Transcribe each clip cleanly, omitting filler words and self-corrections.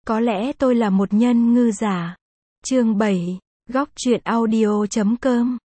Có lẽ tôi là một nhân ngư giả. Chương 7. Góc truyện audio.com.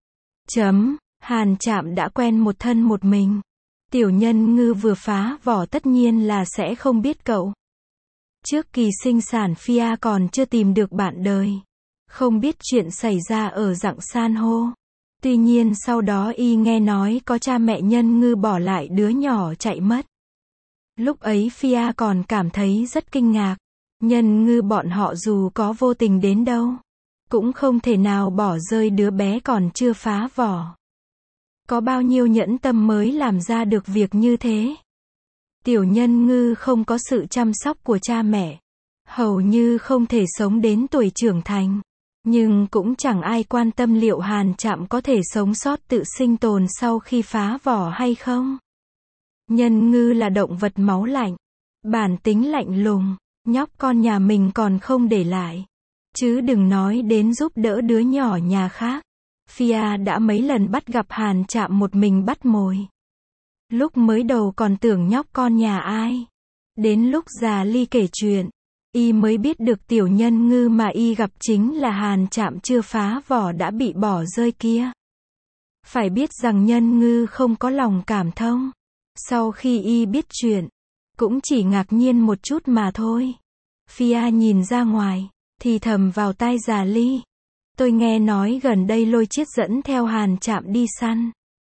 Hàn Trạm đã quen một thân một mình. Tiểu nhân ngư vừa phá vỏ tất nhiên là sẽ không biết cậu. Trước kỳ sinh sản Fia còn chưa tìm được bạn đời. Không biết chuyện xảy ra ở rặng san hô. Tuy nhiên sau đó y nghe nói có cha mẹ nhân ngư bỏ lại đứa nhỏ chạy mất. Lúc ấy Fia còn cảm thấy rất kinh ngạc. Nhân ngư bọn họ dù có vô tình đến đâu, cũng không thể nào bỏ rơi đứa bé còn chưa phá vỏ. Có bao nhiêu nhẫn tâm mới làm ra được việc như thế. Tiểu nhân ngư không có sự chăm sóc của cha mẹ, hầu như không thể sống đến tuổi trưởng thành. Nhưng cũng chẳng ai quan tâm liệu Hàn Trạm có thể sống sót tự sinh tồn sau khi phá vỏ hay không. Nhân ngư là động vật máu lạnh, bản tính lạnh lùng, nhóc con nhà mình còn không để lại. Chứ đừng nói đến giúp đỡ đứa nhỏ nhà khác. Fia đã mấy lần bắt gặp Hàn Trạm một mình bắt mồi. Lúc mới đầu còn tưởng nhóc con nhà ai. Đến lúc già ly kể chuyện, y mới biết được tiểu nhân ngư mà y gặp chính là Hàn Trạm chưa phá vỏ đã bị bỏ rơi kia. Phải biết rằng nhân ngư không có lòng cảm thông. Sau khi y biết chuyện, cũng chỉ ngạc nhiên một chút mà thôi. Fia nhìn ra ngoài, thì thầm vào tai già ly. Tôi nghe nói gần đây Lôi Chiết dẫn theo Hàn Trạm đi săn.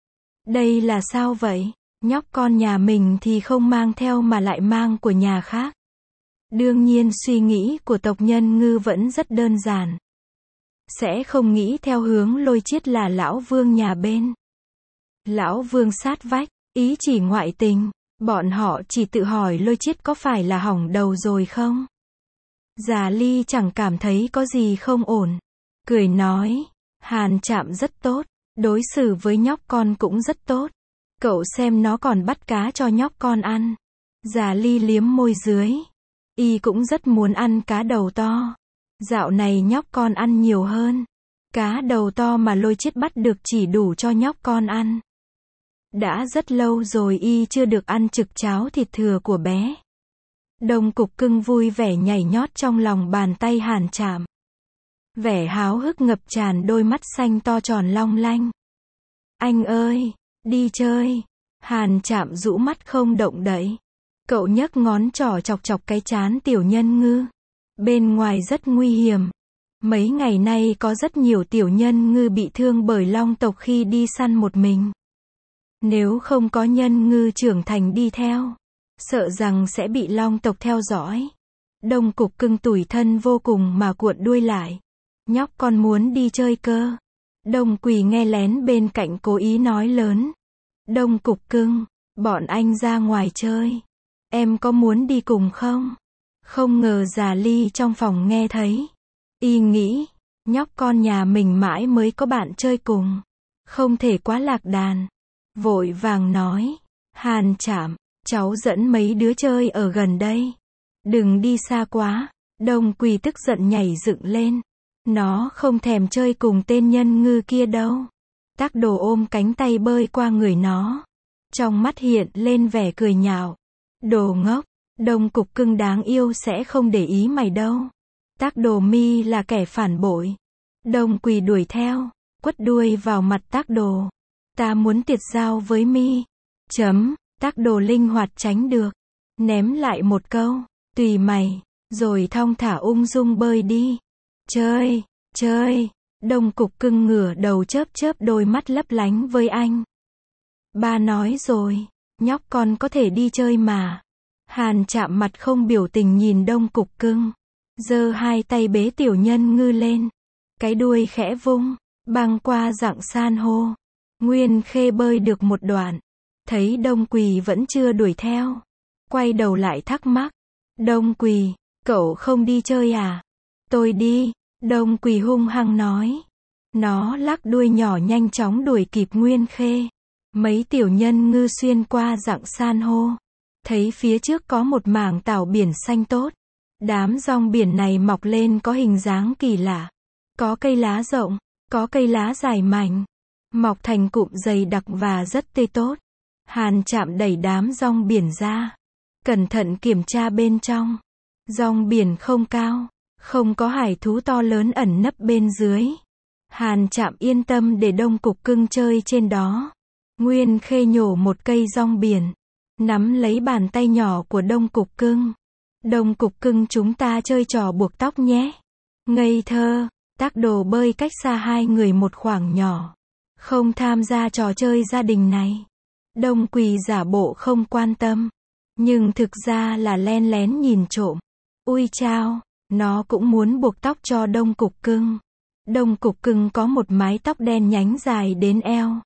Đây là sao vậy? Nhóc con nhà mình thì không mang theo mà lại mang của nhà khác. Đương nhiên suy nghĩ của tộc nhân ngư vẫn rất đơn giản. Sẽ không nghĩ theo hướng Lôi Chiết là lão vương nhà bên. Lão vương sát vách, ý chỉ ngoại tình. Bọn họ chỉ tự hỏi Lôi Chiết có phải là hỏng đầu rồi không? Già ly chẳng cảm thấy có gì không ổn. Cười nói, Hàn Trạm rất tốt, đối xử với nhóc con cũng rất tốt. Cậu xem nó còn bắt cá cho nhóc con ăn. Già ly liếm môi dưới. Y cũng rất muốn ăn cá đầu to. Dạo này nhóc con ăn nhiều hơn. Cá đầu to mà Lôi Chiết bắt được chỉ đủ cho nhóc con ăn. Đã rất lâu rồi y chưa được ăn trực cháo thịt thừa của bé. Đông Cục Cưng vui vẻ nhảy nhót trong lòng bàn tay Hàn Trạm. Vẻ háo hức ngập tràn đôi mắt xanh to tròn long lanh. Anh ơi, đi chơi. Hàn Trạm rũ mắt không động đậy. Cậu nhấc ngón trỏ chọc chọc cái trán tiểu nhân ngư. Bên ngoài rất nguy hiểm. Mấy ngày nay có rất nhiều tiểu nhân ngư bị thương bởi long tộc khi đi săn một mình. Nếu không có nhân ngư trưởng thành đi theo, sợ rằng sẽ bị long tộc theo dõi. Đông Cục Cưng tủi thân vô cùng mà cuộn đuôi lại. Nhóc con muốn đi chơi cơ. Đông Quỳ nghe lén bên cạnh cố ý nói lớn. Đông Cục Cưng, bọn anh ra ngoài chơi. Em có muốn đi cùng không? Không ngờ già ly trong phòng nghe thấy. Y nghĩ, nhóc con nhà mình mãi mới có bạn chơi cùng. Không thể quá lạc đàn. Vội vàng nói, Hàn Trạm, cháu dẫn mấy đứa chơi ở gần đây. Đừng đi xa quá. Đông Quỳ tức giận nhảy dựng lên. Nó không thèm chơi cùng tên nhân ngư kia đâu. Tác Đồ ôm cánh tay bơi qua người nó. Trong mắt hiện lên vẻ cười nhạo. Đồ ngốc, Đông Cục Cưng đáng yêu sẽ không để ý mày đâu. Tác Đồ mi là kẻ phản bội. Đông Quỳ đuổi theo, quất đuôi vào mặt Tác Đồ. Ta muốn tiệt giao với mi. Tác Đồ linh hoạt tránh được. Ném lại một câu, tùy mày, rồi thong thả ung dung bơi đi. Chơi, chơi. Đông Cục Cưng ngửa đầu chớp chớp đôi mắt lấp lánh với anh. Ba nói rồi, nhóc con có thể đi chơi mà. Hàn Trạm mặt không biểu tình nhìn Đông Cục Cưng. Giơ hai tay bế tiểu nhân ngư lên. Cái đuôi khẽ vung, băng qua rặng san hô. Nguyên Khê bơi được một đoạn. Thấy Đông Quỳ vẫn chưa đuổi theo. Quay đầu lại thắc mắc. Đông Quỳ, cậu không đi chơi à? Tôi đi. Đông Quỳ hung hăng nói. Nó lắc đuôi nhỏ nhanh chóng đuổi kịp Nguyên Khê. Mấy tiểu nhân ngư xuyên qua rặng san hô. Thấy phía trước có một mảng tảo biển xanh tốt. Đám rong biển này mọc lên có hình dáng kỳ lạ. Có cây lá rộng, có cây lá dài mảnh. Mọc thành cụm dày đặc và rất tươi tốt. Hàn Trạm đẩy đám rong biển ra. Cẩn thận kiểm tra bên trong. Rong biển không cao, không có hải thú to lớn ẩn nấp bên dưới. Hàn Trạm yên tâm để Đông Cục Cưng chơi trên đó. Nguyên Khê nhổ một cây rong biển, nắm lấy bàn tay nhỏ của Đông Cục Cưng. Đông Cục Cưng, chúng ta chơi trò buộc tóc nhé. Ngây thơ, Tác Đồ bơi cách xa hai người một khoảng nhỏ, không tham gia trò chơi gia đình này. Đông Quỳ giả bộ không quan tâm, nhưng thực ra là len lén nhìn trộm. Ui chao, nó cũng muốn buộc tóc cho Đông Cục Cưng. Đông Cục Cưng có một mái tóc đen nhánh dài đến eo.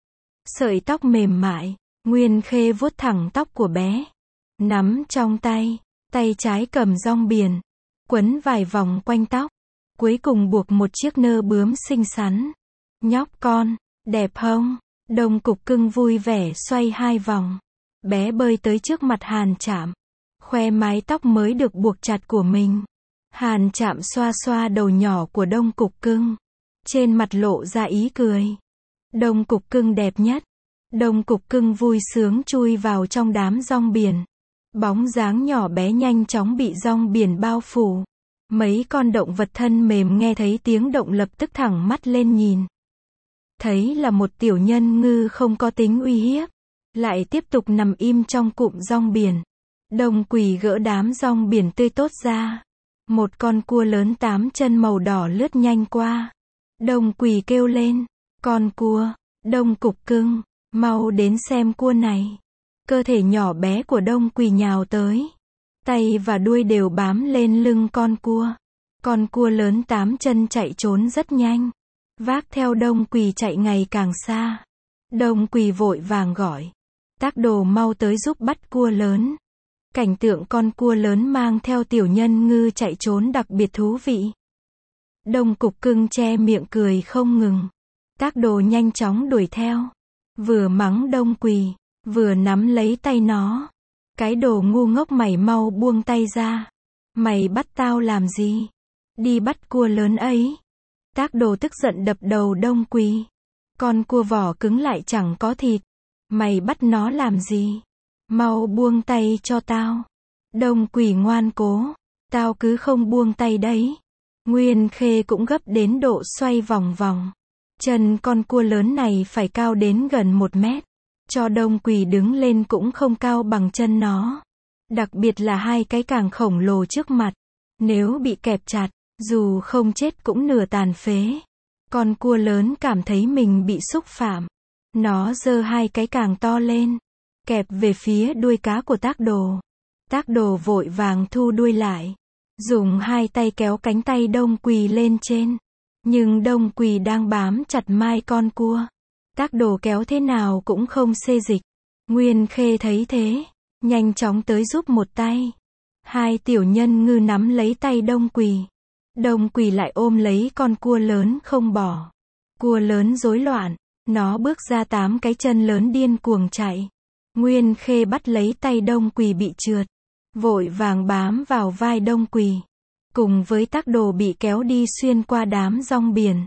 Sợi tóc mềm mại, Nguyên Khê vuốt thẳng tóc của bé, nắm trong tay, tay trái cầm rong biển, quấn vài vòng quanh tóc, cuối cùng buộc một chiếc nơ bướm xinh xắn. Nhóc con, đẹp không? Đông Cục Cưng vui vẻ xoay hai vòng. Bé bơi tới trước mặt Hàn Trạm, khoe mái tóc mới được buộc chặt của mình. Hàn Trạm xoa xoa đầu nhỏ của Đông Cục Cưng, trên mặt lộ ra ý cười. Đông Cục Cưng đẹp nhất. Đông Cục Cưng vui sướng chui vào trong đám rong biển. Bóng dáng nhỏ bé nhanh chóng bị rong biển bao phủ. Mấy con động vật thân mềm nghe thấy tiếng động lập tức thẳng mắt lên nhìn. Thấy là một tiểu nhân ngư không có tính uy hiếp, lại tiếp tục nằm im trong cụm rong biển. Đông Quỳ gỡ đám rong biển tươi tốt ra. Một con cua lớn 8 chân màu đỏ lướt nhanh qua. Đông Quỳ kêu lên, con cua. Đông Cục Cưng, mau đến xem cua này. Cơ thể nhỏ bé của Đông Quỳ nhào tới, tay và đuôi đều bám lên lưng con cua. Con cua lớn 8 chân chạy trốn rất nhanh, vác theo Đông Quỳ chạy ngày càng xa. Đông Quỳ vội vàng gọi, Tác Đồ mau tới giúp bắt cua lớn. Cảnh tượng con cua lớn mang theo tiểu nhân ngư chạy trốn đặc biệt thú vị. Đông Cục Cưng che miệng cười không ngừng. Tác Đồ nhanh chóng đuổi theo, vừa mắng Đông Quỳ, vừa nắm lấy tay nó. Cái đồ ngu ngốc, mày mau buông tay ra. Mày bắt tao làm gì? Đi bắt cua lớn ấy. Tác Đồ tức giận đập đầu Đông Quỳ. Con cua vỏ cứng lại chẳng có thịt. Mày bắt nó làm gì? Mau buông tay cho tao. Đông Quỳ ngoan cố. Tao cứ không buông tay đấy. Nguyên Khê cũng gấp đến độ xoay vòng vòng. Chân con cua lớn này phải cao đến gần 1 mét. Cho Đông Quỳ đứng lên cũng không cao bằng chân nó. Đặc biệt là hai cái càng khổng lồ trước mặt. Nếu bị kẹp chặt, dù không chết cũng nửa tàn phế. Con cua lớn cảm thấy mình bị xúc phạm. Nó giơ hai cái càng to lên, kẹp về phía đuôi cá của Tác Đồ. Tác Đồ vội vàng thu đuôi lại, dùng hai tay kéo cánh tay Đông Quỳ lên trên. Nhưng Đông Quỳ đang bám chặt mai con cua. Tác Đồ kéo thế nào cũng không xê dịch. Nguyên Khê thấy thế, nhanh chóng tới giúp một tay. Hai tiểu nhân ngư nắm lấy tay Đông Quỳ. Đông Quỳ lại ôm lấy con cua lớn không bỏ. Cua lớn rối loạn, nó bước ra 8 cái chân lớn điên cuồng chạy. Nguyên Khê bắt lấy tay Đông Quỳ bị trượt, vội vàng bám vào vai Đông Quỳ, cùng với Tác Đồ bị kéo đi xuyên qua đám rong biển.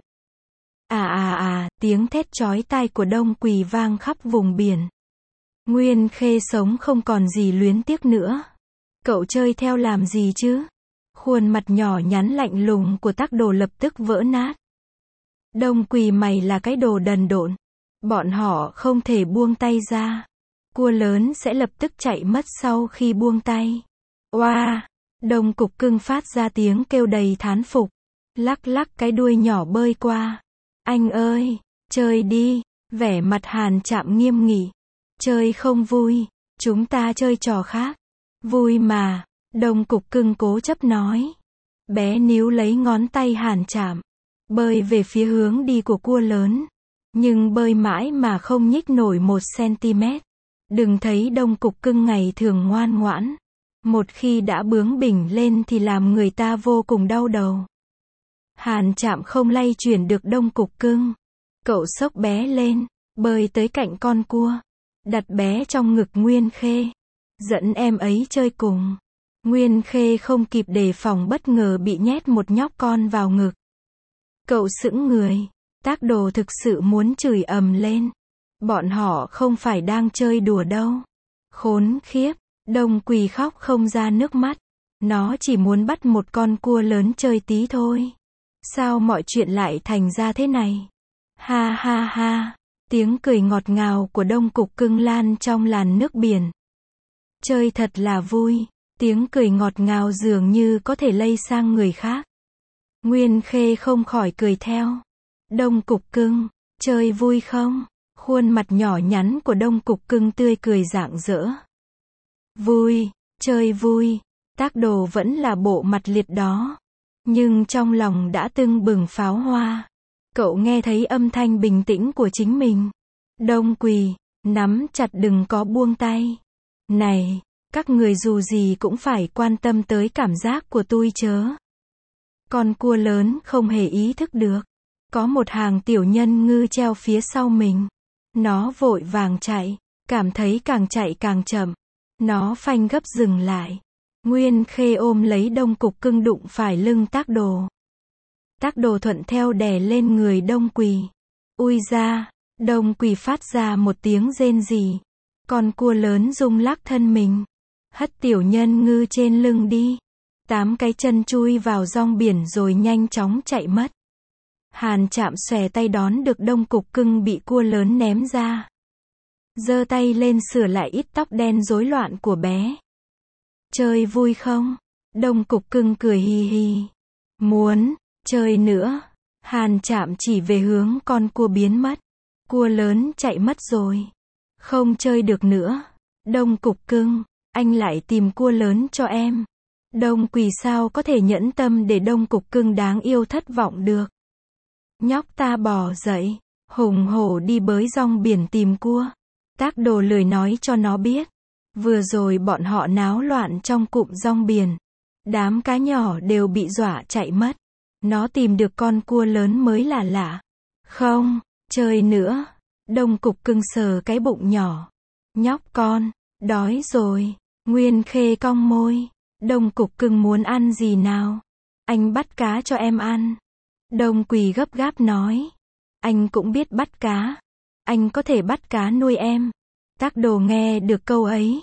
Tiếng thét chói tai của Đông Quỳ vang khắp vùng biển. Nguyên Khê sống không còn gì luyến tiếc nữa. Cậu chơi theo làm gì chứ? Khuôn mặt nhỏ nhắn lạnh lùng của Tác Đồ lập tức vỡ nát. Đông Quỳ, mày là cái đồ đần độn. Bọn họ không thể buông tay ra. Cua lớn sẽ lập tức chạy mất sau khi buông tay. Oa! Đông Cục Cưng phát ra tiếng kêu đầy thán phục. Lắc lắc cái đuôi nhỏ bơi qua. Anh ơi, chơi đi. Vẻ mặt Hàn Trạm nghiêm nghị. Chơi không vui, chúng ta chơi trò khác. Vui mà, Đông Cục Cưng cố chấp nói. Bé níu lấy ngón tay Hàn Trạm, bơi về phía hướng đi của cua lớn. Nhưng bơi mãi mà không nhích nổi 1 cm. Đừng thấy Đông Cục Cưng ngày thường ngoan ngoãn. Một khi đã bướng bỉnh lên thì làm người ta vô cùng đau đầu. Hàn Trạm không lay chuyển được Đông Cục Cưng. Cậu xốc bé lên, bơi tới cạnh con cua, đặt bé trong ngực Nguyên Khê. Dẫn em ấy chơi cùng. Nguyên Khê không kịp đề phòng bất ngờ bị nhét một nhóc con vào ngực. Cậu sững người. Tác Đồ thực sự muốn chửi ầm lên. Bọn họ không phải đang chơi đùa đâu. Khốn khiếp. Đông Quỳ khóc không ra nước mắt. Nó chỉ muốn bắt một con cua lớn chơi tí thôi. Sao mọi chuyện lại thành ra thế này? Ha ha ha. Tiếng cười ngọt ngào của Đông Cục Cưng lan trong làn nước biển. Chơi thật là vui. Tiếng cười ngọt ngào dường như có thể lây sang người khác. Nguyên Khê không khỏi cười theo. Đông Cục Cưng, chơi vui không? Khuôn mặt nhỏ nhắn của Đông Cục Cưng tươi cười rạng rỡ. Vui, chơi vui. Tác Đồ vẫn là bộ mặt liệt đó. Nhưng trong lòng đã tưng bừng pháo hoa. Cậu nghe thấy âm thanh bình tĩnh của chính mình. Đông Quỳ, nắm chặt đừng có buông tay. Này, các người dù gì cũng phải quan tâm tới cảm giác của tôi chớ. Con cua lớn không hề ý thức được. Có một hàng tiểu nhân ngư treo phía sau mình. Nó vội vàng chạy, cảm thấy càng chạy càng chậm. Nó phanh gấp dừng lại. Nguyên Khê ôm lấy Đông Cục Cưng đụng phải lưng Tác Đồ. Tác Đồ thuận theo đè lên người Đông Quỳ. Ui ra, Đông Quỳ phát ra một tiếng rên rỉ. Con cua lớn rung lắc thân mình. Hất tiểu nhân ngư trên lưng đi. 8 cái chân chui vào rong biển rồi nhanh chóng chạy mất. Hàn Trạm xòe tay đón được Đông Cục Cưng bị cua lớn ném ra. Giơ tay lên sửa lại ít tóc đen rối loạn của bé. Chơi vui không? Đông Cục Cưng cười hì hì. Muốn, chơi nữa. Hàn Trạm chỉ về hướng con cua biến mất. Cua lớn chạy mất rồi. Không chơi được nữa. Đông Cục Cưng, anh lại tìm cua lớn cho em. Đông Quỳ sao có thể nhẫn tâm để Đông Cục Cưng đáng yêu thất vọng được. Nhóc ta bò dậy, hùng hổ đi bới rong biển tìm cua. Tác Đồ lười nói cho nó biết. Vừa rồi bọn họ náo loạn trong cụm rong biển. Đám cá nhỏ đều bị dọa chạy mất. Nó tìm được con cua lớn mới là lạ. Không, chơi nữa. Đông Cục Cưng sờ cái bụng nhỏ. Nhóc con, đói rồi. Nguyên Khê cong môi. Đông Cục Cưng muốn ăn gì nào? Anh bắt cá cho em ăn. Đông Quỳ gấp gáp nói. Anh cũng biết bắt cá. Anh có thể bắt cá nuôi em. Tác Đồ nghe được câu ấy.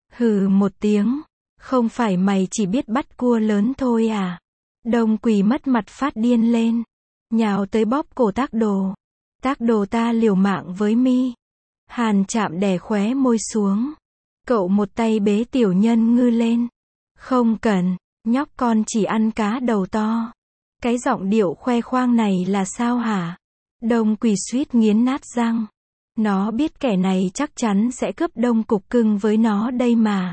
Hừ một tiếng. Không phải mày chỉ biết bắt cua lớn thôi à? Đông Quỳ mất mặt phát điên lên. Nhào tới bóp cổ Tác Đồ. Tác Đồ ta liều mạng với mi. Hàn Trạm đè khóe môi xuống. Cậu một tay bế tiểu nhân ngư lên. Không cần, nhóc con chỉ ăn cá đầu to. Cái giọng điệu khoe khoang này là sao hả? Đông Quỳ suýt nghiến nát răng. Nó biết kẻ này chắc chắn sẽ cướp Đông Cục Cưng với nó đây mà.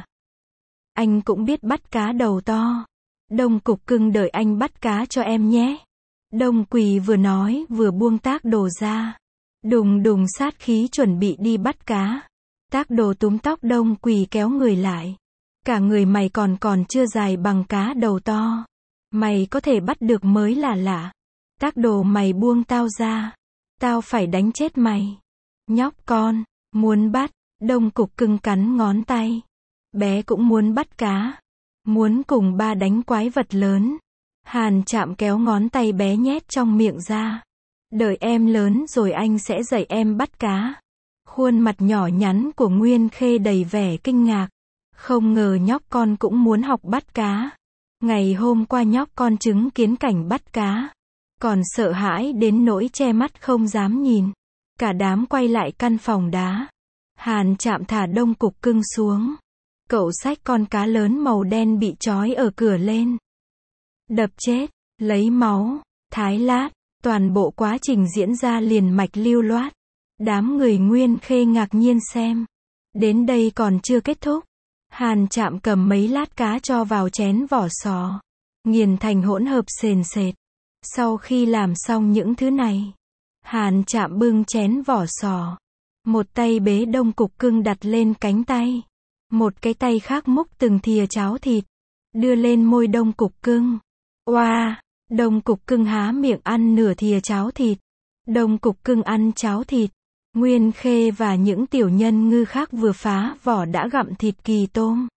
Anh cũng biết bắt cá đầu to. Đông Cục Cưng đợi anh bắt cá cho em nhé. Đông Quỳ vừa nói vừa buông Tác Đồ ra. Đùng đùng sát khí chuẩn bị đi bắt cá. Tác Đồ túm tóc Đông Quỳ kéo người lại. Cả người mày còn chưa dài bằng cá đầu to. Mày có thể bắt được mới là lạ. Tác Đồ mày buông tao ra. Tao phải đánh chết mày. Nhóc con, muốn bắt. Đông Cục Cưng cắn ngón tay. Bé cũng muốn bắt cá. Muốn cùng ba đánh quái vật lớn. Hàn Trạm kéo ngón tay bé nhét trong miệng ra. Đợi em lớn rồi anh sẽ dạy em bắt cá. Khuôn mặt nhỏ nhắn của Nguyên Khê đầy vẻ kinh ngạc. Không ngờ nhóc con cũng muốn học bắt cá. Ngày hôm qua nhóc con chứng kiến cảnh bắt cá. Còn sợ hãi đến nỗi che mắt không dám nhìn. Cả đám quay lại căn phòng đá. Hàn Trạm thả Đông Cục Cưng xuống. Cậu xách con cá lớn màu đen bị trói ở cửa lên. Đập chết, lấy máu, thái lát. Toàn bộ quá trình diễn ra liền mạch lưu loát. Đám người Nguyên Khê ngạc nhiên xem. Đến đây còn chưa kết thúc. Hàn Trạm cầm mấy lát cá cho vào chén vỏ sò. Nghiền thành hỗn hợp sền sệt. Sau khi làm xong những thứ này. Hàn Trạm bưng chén vỏ sò. Một tay bế Đông Cục Cưng đặt lên cánh tay. Một cái tay khác múc từng thìa cháo thịt. Đưa lên môi Đông Cục Cưng. Oa! Đông Cục Cưng há miệng ăn nửa thìa cháo thịt. Đông Cục Cưng ăn cháo thịt. Nguyên Khê và những tiểu nhân ngư khác vừa phá vỏ đã gặm thịt kỳ tôm.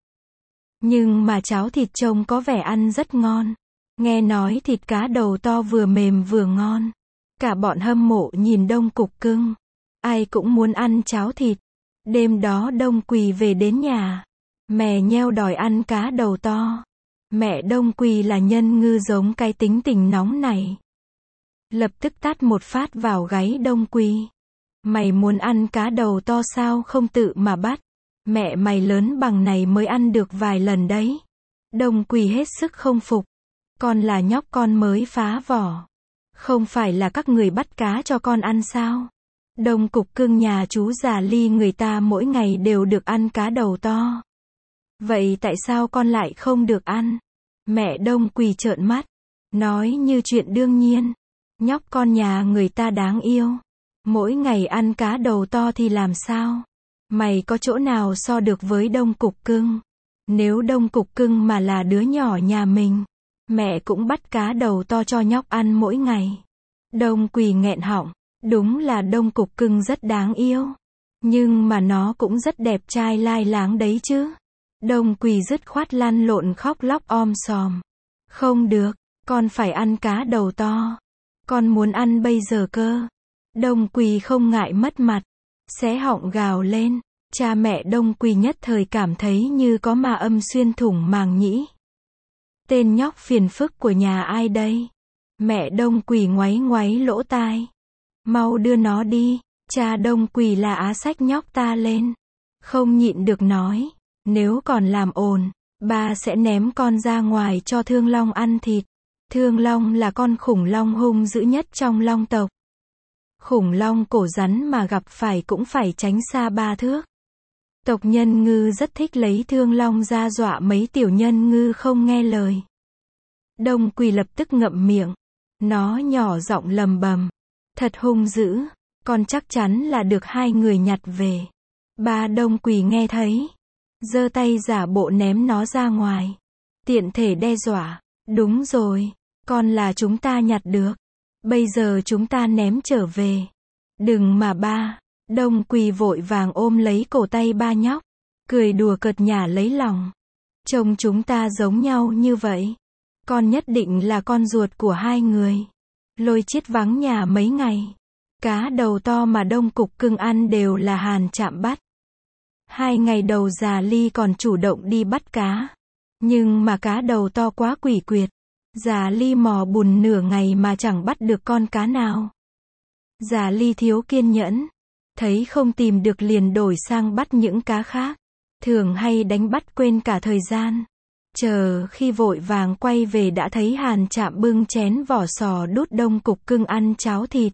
Nhưng mà cháo thịt trông có vẻ ăn rất ngon. Nghe nói thịt cá đầu to vừa mềm vừa ngon. Cả bọn hâm mộ nhìn Đông Cục Cưng. Ai cũng muốn ăn cháo thịt. Đêm đó Đông Quỳ về đến nhà. Mè nheo đòi ăn cá đầu to. Mẹ Đông Quỳ là nhân ngư giống cái tính tình nóng này. Lập tức tát một phát vào gáy Đông Quỳ. Mày muốn ăn cá đầu to sao không tự mà bắt? Mẹ mày lớn bằng này mới ăn được vài lần đấy. Đông Quỳ hết sức không phục. Con là nhóc con mới phá vỏ. Không phải là các người bắt cá cho con ăn sao? Đông Cục Cưng nhà chú già Ly người ta mỗi ngày đều được ăn cá đầu to. Vậy tại sao con lại không được ăn? Mẹ Đông Quỳ trợn mắt. Nói như chuyện đương nhiên. Nhóc con nhà người ta đáng yêu. Mỗi ngày ăn cá đầu to thì làm sao? Mày có chỗ nào so được với Đông Cục Cưng? Nếu Đông Cục Cưng mà là đứa nhỏ nhà mình, mẹ cũng bắt cá đầu to cho nhóc ăn mỗi ngày. Đông Quỳ nghẹn họng. Đúng là Đông Cục Cưng rất đáng yêu. Nhưng mà nó cũng rất đẹp trai lai láng đấy chứ. Đông Quỳ dứt khoát lăn lộn khóc lóc om sòm. Không được, con phải ăn cá đầu to. Con muốn ăn bây giờ cơ. Đông Quỳ không ngại mất mặt. Xé họng gào lên. Cha mẹ Đông Quỳ nhất thời cảm thấy như có ma âm xuyên thủng màng nhĩ. Tên nhóc phiền phức của nhà ai đây? Mẹ Đông Quỳ ngoáy ngoáy lỗ tai. Mau đưa nó đi. Cha Đông Quỳ là á xách nhóc ta lên. Không nhịn được nói. Nếu còn làm ồn, ba sẽ ném con ra ngoài cho Thương Long ăn thịt. Thương Long là con khủng long hung dữ nhất trong long tộc. Khủng long cổ rắn mà gặp phải cũng phải tránh xa 3 thước. Tộc nhân ngư rất thích lấy Thương Long ra dọa mấy tiểu nhân ngư không nghe lời. Đông Quỳ lập tức ngậm miệng. Nó nhỏ giọng lầm bầm. Thật hung dữ, con chắc chắn là được 2 người nhặt về. Ba Đông Quỳ nghe thấy, giơ tay giả bộ ném nó ra ngoài. Tiện thể đe dọa. Đúng rồi, con là chúng ta nhặt được. Bây giờ chúng ta ném trở về. Đừng mà ba. Đông Quỳ vội vàng ôm lấy cổ tay ba nhóc. Cười đùa cợt nhả lấy lòng. Trông chúng ta giống nhau như vậy. Con nhất định là con ruột của 2 người. Lôi Chiết vắng nhà mấy ngày. Cá đầu to mà Đông Cục Cưng ăn đều là Hàn Trạm bắt. 2 ngày đầu già Ly còn chủ động đi bắt cá. Nhưng mà cá đầu to quá quỷ quyệt. Già Ly mò bùn nửa ngày mà chẳng bắt được con cá nào. Già Ly thiếu kiên nhẫn. Thấy không tìm được liền đổi sang bắt những cá khác. Thường hay đánh bắt quên cả thời gian. Chờ khi vội vàng quay về đã thấy Hàn Trạm bưng chén vỏ sò đút Đông Cục Cưng ăn cháo thịt.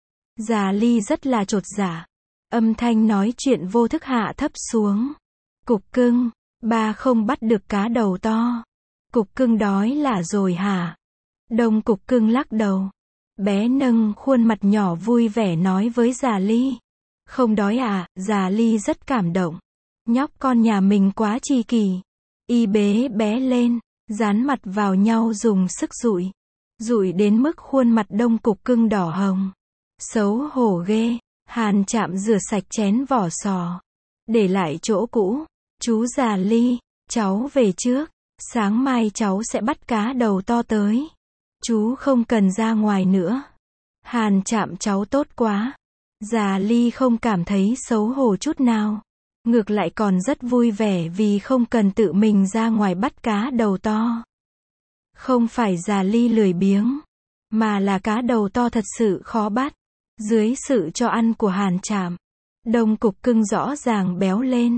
Già Ly rất là chột dạ. Âm thanh nói chuyện vô thức hạ thấp xuống. Cục Cưng, ba không bắt được cá đầu to. Cục Cưng đói là rồi hả? Đông Cục Cưng lắc đầu. Bé nâng khuôn mặt nhỏ vui vẻ nói với già Ly. Không đói à? Già Ly rất cảm động. Nhóc con nhà mình quá tri kỷ. Y bế bé lên, dán mặt vào nhau dùng sức dụi. Dụi đến mức khuôn mặt Đông Cục Cưng đỏ hồng. Xấu hổ ghê. Hàn Trạm rửa sạch chén vỏ sò. Để lại chỗ cũ. Chú già Ly, cháu về trước. Sáng mai cháu sẽ bắt cá đầu to tới. Chú không cần ra ngoài nữa. Hàn Trạm cháu tốt quá. Già Ly không cảm thấy xấu hổ chút nào. Ngược lại còn rất vui vẻ vì không cần tự mình ra ngoài bắt cá đầu to. Không phải già Ly lười biếng, mà là cá đầu to thật sự khó bắt. Dưới sự cho ăn của Hàn Trạm, Đông Cục Cưng rõ ràng béo lên.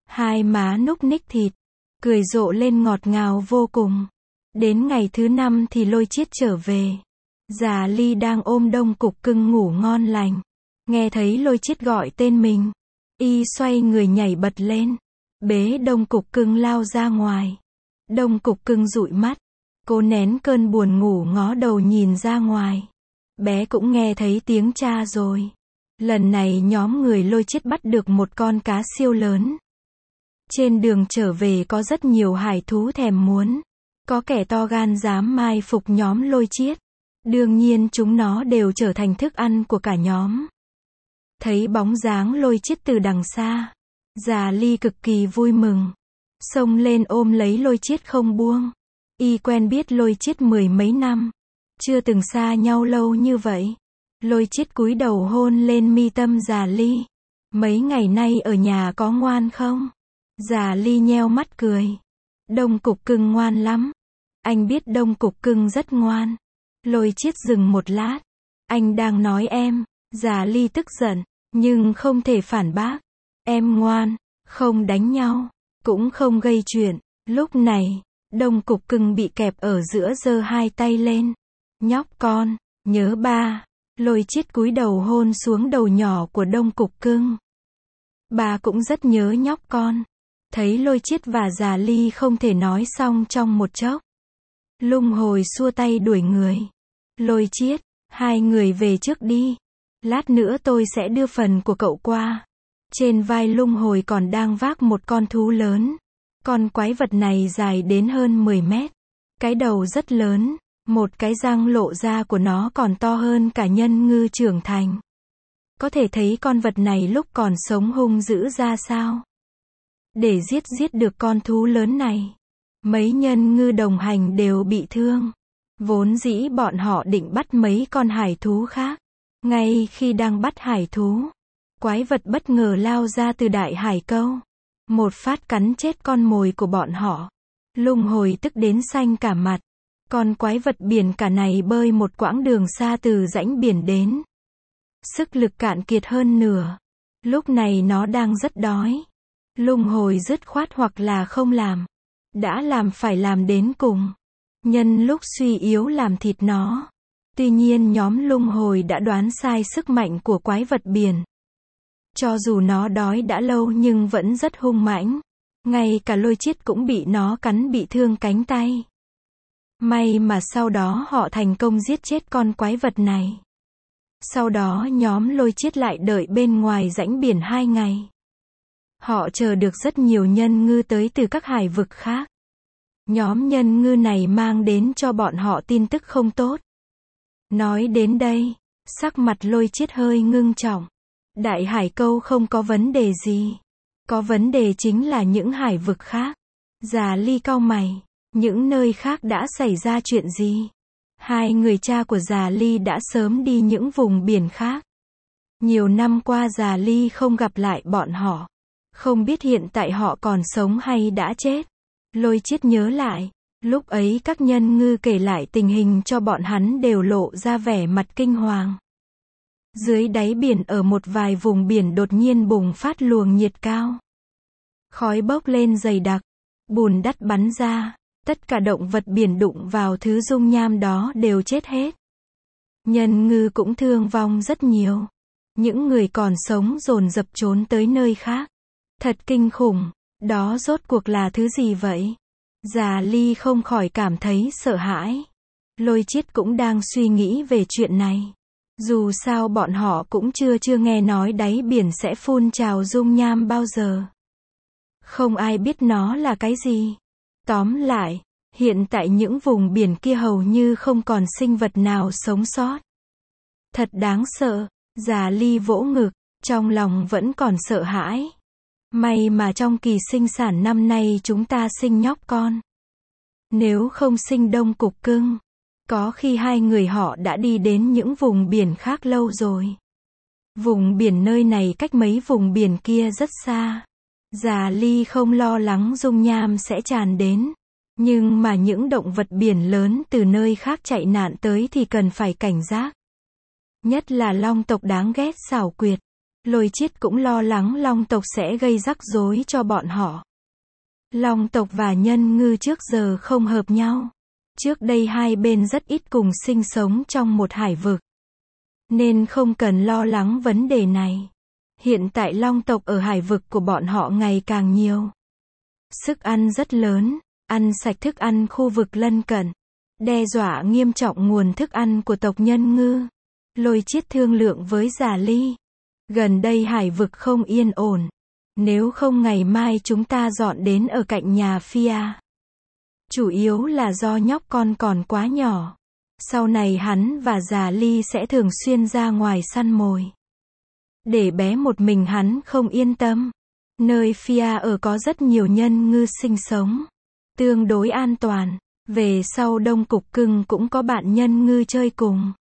2 má núc ních thịt, cười rộ lên ngọt ngào vô cùng. Đến ngày thứ 5 thì Lôi Chiết trở về. Già Ly đang ôm Đông Cục Cưng ngủ ngon lành. Nghe thấy Lôi Chiết gọi tên mình. Y xoay người nhảy bật lên. Bế Đông Cục Cưng lao ra ngoài. Đông Cục Cưng dụi mắt. Cô nén cơn buồn ngủ ngó đầu nhìn ra ngoài. Bé cũng nghe thấy tiếng cha rồi. Lần này nhóm người Lôi Chiết bắt được một con cá siêu lớn. Trên đường trở về có rất nhiều hải thú thèm muốn. Có kẻ to gan dám mai phục nhóm Lôi Chiết. Đương nhiên chúng nó đều trở thành thức ăn của cả nhóm. Thấy bóng dáng Lôi Chiết từ đằng xa. Già Ly cực kỳ vui mừng. Xông lên ôm lấy Lôi Chiết không buông. Y quen biết Lôi Chiết 10 mấy năm. Chưa từng xa nhau lâu như vậy. Lôi Chiết cúi đầu hôn lên mi tâm già Ly. Mấy ngày nay ở nhà có ngoan không? Già Ly nheo mắt cười. Đông Cục Cưng ngoan lắm. Anh biết Đông Cục Cưng rất ngoan. Lôi Chiết dừng một lát. Anh đang nói em. Già Ly tức giận, nhưng không thể phản bác. Em ngoan, không đánh nhau, cũng không gây chuyện. Lúc này, Đông Cục Cưng bị kẹp ở giữa giơ hai tay lên. Nhóc con, nhớ ba. Lôi Chiết cúi đầu hôn xuống đầu nhỏ của Đông Cục Cưng. Ba cũng rất nhớ nhóc con. Thấy Lôi Chiết và Già Ly không thể nói xong trong một chốc. Lung Hồi xua tay đuổi người. Lôi Chiết, hai người về trước đi. Lát nữa tôi sẽ đưa phần của cậu qua. Trên vai Lung Hồi còn đang vác một con thú lớn. Con quái vật này dài đến hơn 10 mét. Cái đầu rất lớn, một cái răng lộ ra của nó còn to hơn cả nhân ngư trưởng thành. Có thể thấy con vật này lúc còn sống hung dữ ra sao. Để giết được con thú lớn này, mấy nhân ngư đồng hành đều bị thương. Vốn dĩ bọn họ định bắt mấy con hải thú khác. Ngay khi đang bắt hải thú, quái vật bất ngờ lao ra từ đại hải câu. Một phát cắn chết con mồi của bọn họ. Lung Hồi tức đến xanh cả mặt. Con quái vật biển cả này bơi một quãng đường xa từ rãnh biển đến. Sức lực cạn kiệt hơn nửa. Lúc này nó đang rất đói. Lung Hồi dứt khoát hoặc là không làm. Đã làm phải làm đến cùng. Nhân lúc suy yếu làm thịt nó. Tuy nhiên nhóm Lung Hồi đã đoán sai sức mạnh của quái vật biển. Cho dù nó đói đã lâu nhưng vẫn rất hung mãnh. Ngay cả Lôi Chiết cũng bị nó cắn bị thương cánh tay. May mà sau đó họ thành công giết chết con quái vật này. Sau đó nhóm Lôi Chiết lại đợi bên ngoài rãnh biển 2 ngày. Họ chờ được rất nhiều nhân ngư tới từ các hải vực khác. Nhóm nhân ngư này mang đến cho bọn họ tin tức không tốt. Nói đến đây, sắc mặt Lôi Chiết hơi ngưng trọng. Đại hải câu không có vấn đề gì. Có vấn đề chính là những hải vực khác. Già Ly cau mày. Những nơi khác đã xảy ra chuyện gì? Hai người cha của Già Ly đã sớm đi những vùng biển khác. Nhiều năm qua Già Ly không gặp lại bọn họ. Không biết hiện tại họ còn sống hay đã chết. Lôi Chiết nhớ lại. Lúc ấy các nhân ngư kể lại tình hình cho bọn hắn đều lộ ra vẻ mặt kinh hoàng. Dưới đáy biển ở một vài vùng biển đột nhiên bùng phát luồng nhiệt cao. Khói bốc lên dày đặc. Bùn đất bắn ra. Tất cả động vật biển đụng vào thứ dung nham đó đều chết hết. Nhân ngư cũng thương vong rất nhiều. Những người còn sống dồn dập trốn tới nơi khác. Thật kinh khủng. Đó rốt cuộc là thứ gì vậy? Già Ly không khỏi cảm thấy sợ hãi. Lôi Chiết cũng đang suy nghĩ về chuyện này. Dù sao bọn họ cũng chưa nghe nói đáy biển sẽ phun trào dung nham bao giờ. Không ai biết nó là cái gì. Tóm lại, hiện tại những vùng biển kia hầu như không còn sinh vật nào sống sót. Thật đáng sợ. Già Ly vỗ ngực, trong lòng vẫn còn sợ hãi. May mà trong kỳ sinh sản năm nay chúng ta sinh nhóc con. Nếu không sinh Đông Cục Cưng, có khi hai người họ đã đi đến những vùng biển khác lâu rồi. Vùng biển nơi này cách mấy vùng biển kia rất xa. Già Ly không lo lắng dung nham sẽ tràn đến. Nhưng mà những động vật biển lớn từ nơi khác chạy nạn tới thì cần phải cảnh giác. Nhất là long tộc đáng ghét xảo quyệt. Lôi Chiết cũng lo lắng long tộc sẽ gây rắc rối cho bọn họ. Long tộc và nhân ngư trước giờ không hợp nhau. Trước đây hai bên rất ít cùng sinh sống trong một hải vực. Nên không cần lo lắng vấn đề này. Hiện tại long tộc ở hải vực của bọn họ ngày càng nhiều. Sức ăn rất lớn, ăn sạch thức ăn khu vực lân cận. Đe dọa nghiêm trọng nguồn thức ăn của tộc nhân ngư. Lôi Chiết thương lượng với Già Ly. Gần đây hải vực không yên ổn. Nếu không ngày mai chúng ta dọn đến ở cạnh nhà Phia. Chủ yếu là do nhóc con còn quá nhỏ. Sau này hắn và Già Ly sẽ thường xuyên ra ngoài săn mồi. Để bé một mình hắn không yên tâm. Nơi Phia ở có rất nhiều nhân ngư sinh sống. Tương đối an toàn. Về sau Đông Cục Cưng cũng có bạn nhân ngư chơi cùng.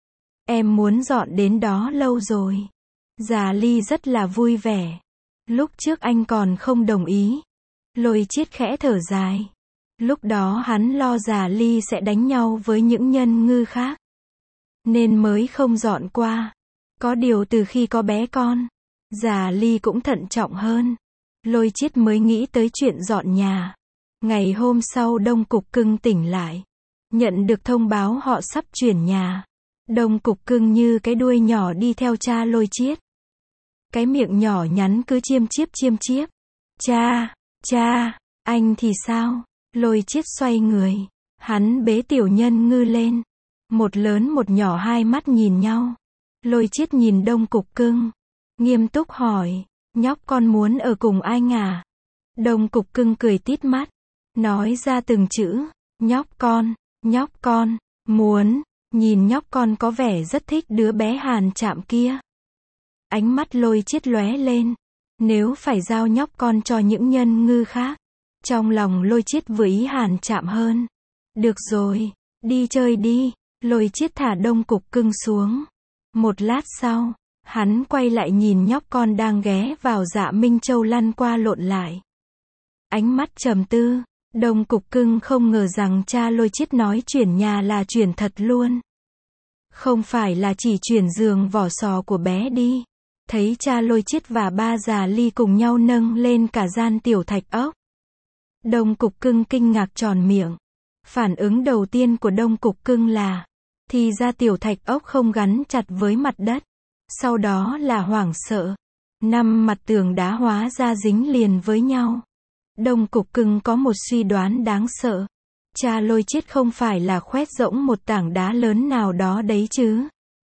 Em muốn dọn đến đó lâu rồi. Già Ly rất là vui vẻ. Lúc trước anh còn không đồng ý. Lôi Chiết khẽ thở dài. Lúc đó hắn lo già Ly sẽ đánh nhau với những nhân ngư khác, nên mới không dọn qua. Có điều từ khi có bé con, già Ly cũng thận trọng hơn. Lôi Chiết mới nghĩ tới chuyện dọn nhà. Ngày hôm sau Đông Cục Cưng tỉnh lại, nhận được thông báo họ sắp chuyển nhà. Đông Cục Cưng như cái đuôi nhỏ đi theo cha Lôi Chiết. Cái miệng nhỏ nhắn cứ chiêm chiếp. Cha, anh thì sao? Lôi Chiết xoay người. Hắn bế tiểu nhân ngư lên. Một lớn một nhỏ hai mắt nhìn nhau. Lôi Chiết nhìn Đông Cục Cưng, nghiêm túc hỏi, nhóc con muốn ở cùng anh à? Đông Cục Cưng cười tít mắt, nói ra từng chữ, nhóc con, muốn. Nhìn nhóc con có vẻ rất thích đứa bé Hàn Trạm kia. Ánh mắt Lôi Chiết lóe lên, nếu phải giao nhóc con cho những nhân ngư khác. Trong lòng Lôi Chiết vừa ý Hàn Trạm hơn. Được rồi, đi chơi đi. Lôi Chiết thả Đông Cục Cưng xuống. Một lát sau, hắn quay lại nhìn nhóc con đang ghé vào Dạ Minh Châu lăn qua lộn lại. Ánh mắt trầm tư. Đông Cục Cưng không ngờ rằng cha Lôi Chiết nói chuyển nhà là chuyển thật luôn. Không phải là chỉ chuyển giường vỏ sò của bé đi. Thấy cha Lôi Chiết và ba già Ly cùng nhau nâng lên cả gian tiểu thạch ốc. Đông Cục Cưng kinh ngạc tròn miệng. Phản ứng đầu tiên của Đông Cục Cưng là, thì ra tiểu thạch ốc không gắn chặt với mặt đất. Sau đó là hoảng sợ. 5 mặt tường đá hóa ra dính liền với nhau. Đông Cục Cưng có một suy đoán đáng sợ. Cha Lôi Chiết không phải là khoét rỗng một tảng đá lớn nào đó đấy chứ?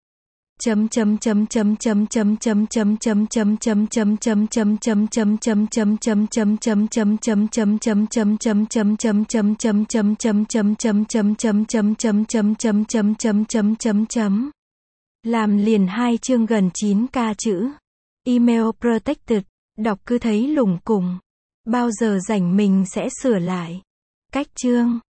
Làm liền 2 chương gần 9k chữ. Email protected. Đọc cứ thấy lủng củng. Bao giờ rảnh mình sẽ sửa lại. Cách chương.